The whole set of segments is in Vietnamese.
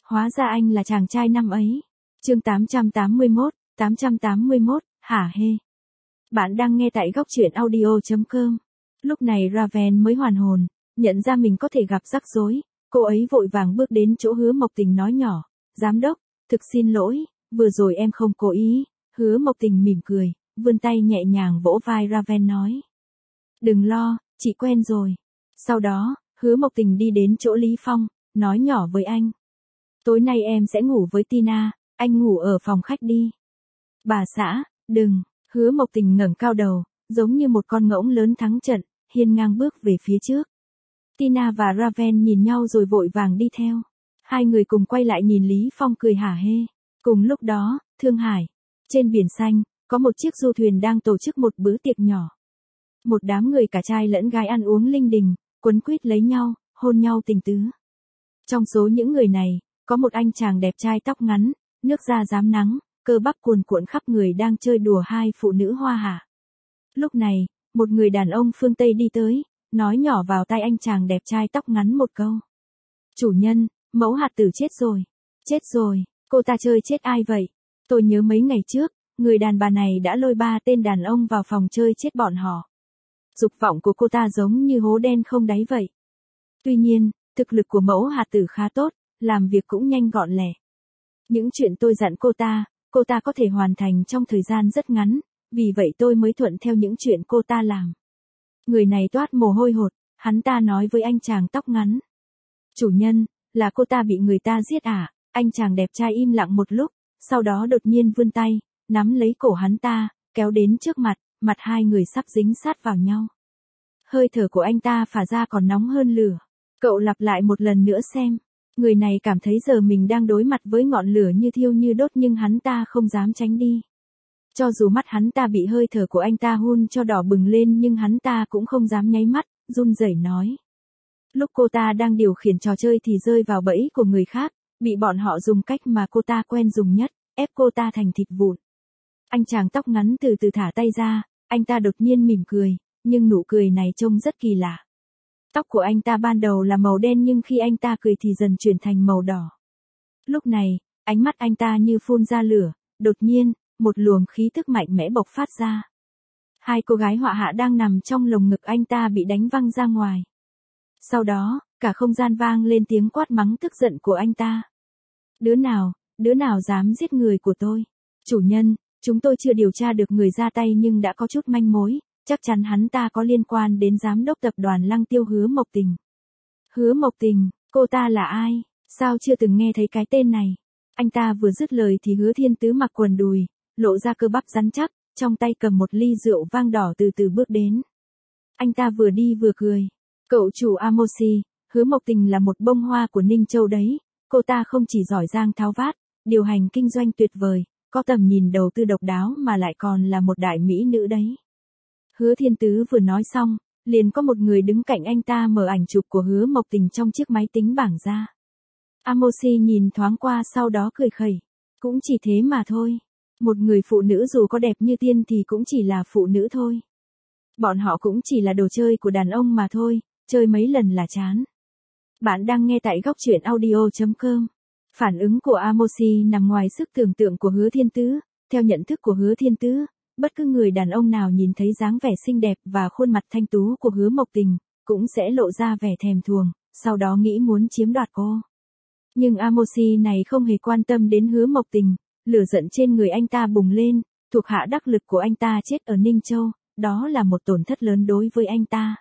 Hóa ra anh là chàng trai năm ấy. Chương 881, hả hê. Bạn đang nghe tại góc truyện audio.com. Lúc này Raven mới hoàn hồn, nhận ra mình có thể gặp rắc rối, cô ấy vội vàng bước đến chỗ Hứa Mộc Tình nói nhỏ, giám đốc, thực xin lỗi, vừa rồi em không cố ý. Hứa Mộc Tình mỉm cười, vươn tay nhẹ nhàng vỗ vai Raven nói. Đừng lo, chị quen rồi. Sau đó, Hứa Mộc Tình đi đến chỗ Lý Phong, nói nhỏ với anh. Tối nay em sẽ ngủ với Tina, anh ngủ ở phòng khách đi. Bà xã, đừng. Hứa Mộc Tình ngẩng cao đầu, giống như một con ngỗng lớn thắng trận, hiên ngang bước về phía trước. Tina và Raven nhìn nhau rồi vội vàng đi theo. Hai người cùng quay lại nhìn Lý Phong cười hả hê. Cùng lúc đó, Thương Hải. Trên biển xanh, có một chiếc du thuyền đang tổ chức một bữa tiệc nhỏ. Một đám người cả trai lẫn gái ăn uống linh đình, quấn quýt lấy nhau, hôn nhau tình tứ. Trong số những người này, có một anh chàng đẹp trai tóc ngắn, nước da rám nắng, cơ bắp cuồn cuộn khắp người đang chơi đùa hai phụ nữ hoa hạ. Lúc này, một người đàn ông phương Tây đi tới, nói nhỏ vào tai anh chàng đẹp trai tóc ngắn một câu. Chủ nhân, mẫu hạt tử chết rồi. Chết rồi, cô ta chơi chết ai vậy? Tôi nhớ mấy ngày trước, người đàn bà này đã lôi 3 tên đàn ông vào phòng chơi chết bọn họ. Dục vọng của cô ta giống như hố đen không đáy vậy. Tuy nhiên, thực lực của mẫu hạt tử khá tốt, làm việc cũng nhanh gọn lẹ. Những chuyện tôi dặn cô ta có thể hoàn thành trong thời gian rất ngắn, vì vậy tôi mới thuận theo những chuyện cô ta làm. Người này toát mồ hôi hột, hắn ta nói với anh chàng tóc ngắn. Chủ nhân, là cô ta bị người ta giết à? Anh chàng đẹp trai im lặng một lúc, sau đó đột nhiên vươn tay, nắm lấy cổ hắn ta, kéo đến trước mặt hai người sắp dính sát vào nhau. Hơi thở của anh ta phả ra còn nóng hơn lửa. Cậu lặp lại một lần nữa xem. Người này cảm thấy giờ mình đang đối mặt với ngọn lửa như thiêu như đốt nhưng hắn ta không dám tránh đi. Cho dù mắt hắn ta bị hơi thở của anh ta hun cho đỏ bừng lên nhưng hắn ta cũng không dám nháy mắt, run rẩy nói. Lúc cô ta đang điều khiển trò chơi thì rơi vào bẫy của người khác, bị bọn họ dùng cách mà cô ta quen dùng nhất, ép cô ta thành thịt vụn. Anh chàng tóc ngắn từ từ thả tay ra, anh ta đột nhiên mỉm cười, nhưng nụ cười này trông rất kỳ lạ. Tóc của anh ta ban đầu là màu đen nhưng khi anh ta cười thì dần chuyển thành màu đỏ. Lúc này, ánh mắt anh ta như phun ra lửa, đột nhiên, một luồng khí tức mạnh mẽ bộc phát ra. Hai cô gái họa hạ đang nằm trong lồng ngực anh ta bị đánh văng ra ngoài. Sau đó, cả không gian vang lên tiếng quát mắng tức giận của anh ta. Đứa nào dám giết người của tôi? Chủ nhân, chúng tôi chưa điều tra được người ra tay nhưng đã có chút manh mối, chắc chắn hắn ta có liên quan đến giám đốc tập đoàn Lăng Tiêu Hứa Mộc Tình. Hứa Mộc Tình, cô ta là ai? Sao chưa từng nghe thấy cái tên này? Anh ta vừa dứt lời thì Hứa Thiên Tứ mặc quần đùi, lộ ra cơ bắp rắn chắc, trong tay cầm một ly rượu vang đỏ từ từ bước đến. Anh ta vừa đi vừa cười. Cậu chủ Amosi, Hứa Mộc Tình là một bông hoa của Ninh Châu đấy. Cô ta không chỉ giỏi giang tháo vát, điều hành kinh doanh tuyệt vời, có tầm nhìn đầu tư độc đáo mà lại còn là một đại mỹ nữ đấy. Hứa Thiên Tứ vừa nói xong, liền có một người đứng cạnh anh ta mở ảnh chụp của Hứa Mộc Tình trong chiếc máy tính bảng ra. Amosi nhìn thoáng qua sau đó cười khẩy. Cũng chỉ thế mà thôi. Một người phụ nữ dù có đẹp như tiên thì cũng chỉ là phụ nữ thôi. Bọn họ cũng chỉ là đồ chơi của đàn ông mà thôi, chơi mấy lần là chán. Bạn đang nghe tại góc truyện audio.com. Phản ứng của Amosi nằm ngoài sức tưởng tượng của Hứa Thiên Tứ. Theo nhận thức của Hứa Thiên Tứ, bất cứ người đàn ông nào nhìn thấy dáng vẻ xinh đẹp và khuôn mặt thanh tú của Hứa Mộc Tình, cũng sẽ lộ ra vẻ thèm thuồng, sau đó nghĩ muốn chiếm đoạt cô. Nhưng Amosi này không hề quan tâm đến Hứa Mộc Tình, lửa giận trên người anh ta bùng lên, thuộc hạ đắc lực của anh ta chết ở Ninh Châu, đó là một tổn thất lớn đối với anh ta.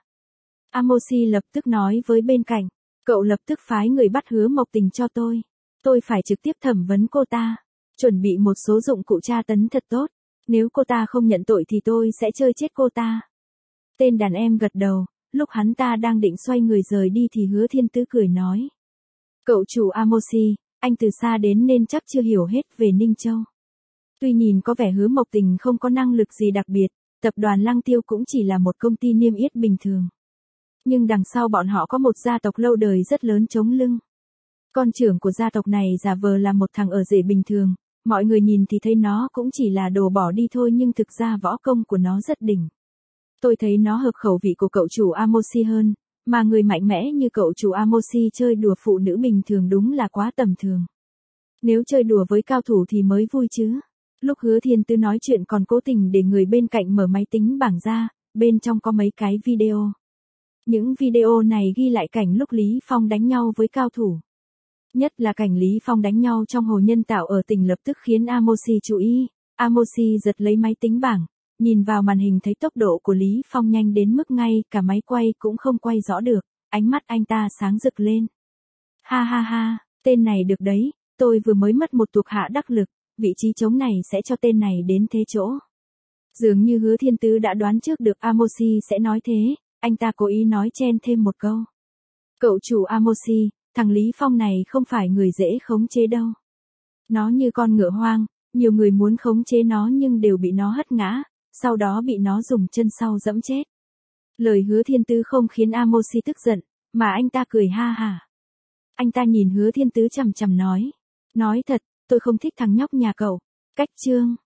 Amosi lập tức nói với bên cạnh, cậu lập tức phái người bắt Hứa Mộc Tình cho tôi phải trực tiếp thẩm vấn cô ta, chuẩn bị một số dụng cụ tra tấn thật tốt, nếu cô ta không nhận tội thì tôi sẽ chơi chết cô ta. Tên đàn em gật đầu, lúc hắn ta đang định xoay người rời đi thì Hứa Thiên Tứ cười nói. Cậu chủ Amosi, anh từ xa đến nên chắc chưa hiểu hết về Ninh Châu. Tuy nhìn có vẻ Hứa Mộc Tình không có năng lực gì đặc biệt, tập đoàn Lăng Tiêu cũng chỉ là một công ty niêm yết bình thường. Nhưng đằng sau bọn họ có một gia tộc lâu đời rất lớn chống lưng. Con trưởng của gia tộc này giả vờ là một thằng ở rể bình thường, mọi người nhìn thì thấy nó cũng chỉ là đồ bỏ đi thôi nhưng thực ra võ công của nó rất đỉnh. Tôi thấy nó hợp khẩu vị của cậu chủ Amosi hơn, mà người mạnh mẽ như cậu chủ Amosi chơi đùa phụ nữ bình thường đúng là quá tầm thường. Nếu chơi đùa với cao thủ thì mới vui chứ. Lúc Hứa Thiên Tứ nói chuyện còn cố tình để người bên cạnh mở máy tính bảng ra, bên trong có mấy cái video. Những video này ghi lại cảnh lúc Lý Phong đánh nhau với cao thủ. Nhất là cảnh Lý Phong đánh nhau trong hồ nhân tạo ở tỉnh lập tức khiến Amosi chú ý. Amosi giật lấy máy tính bảng, nhìn vào màn hình thấy tốc độ của Lý Phong nhanh đến mức ngay cả máy quay cũng không quay rõ được, ánh mắt anh ta sáng rực lên. Ha ha ha, tên này được đấy, tôi vừa mới mất một thuộc hạ đắc lực, vị trí trống này sẽ cho tên này đến thế chỗ. Dường như Hứa Thiên Tứ đã đoán trước được Amosi sẽ nói thế, anh ta cố ý nói chen thêm một câu. Cậu chủ Amosi, thằng Lý Phong này không phải người dễ khống chế đâu. Nó như con ngựa hoang, nhiều người muốn khống chế nó nhưng đều bị nó hất ngã, sau đó bị nó dùng chân sau giẫm chết. Lời Hứa Thiên Tứ không khiến Amosi tức giận, mà anh ta cười ha hả. Anh ta nhìn Hứa Thiên Tứ chằm chằm nói thật, tôi không thích thằng nhóc nhà cậu. Cách chương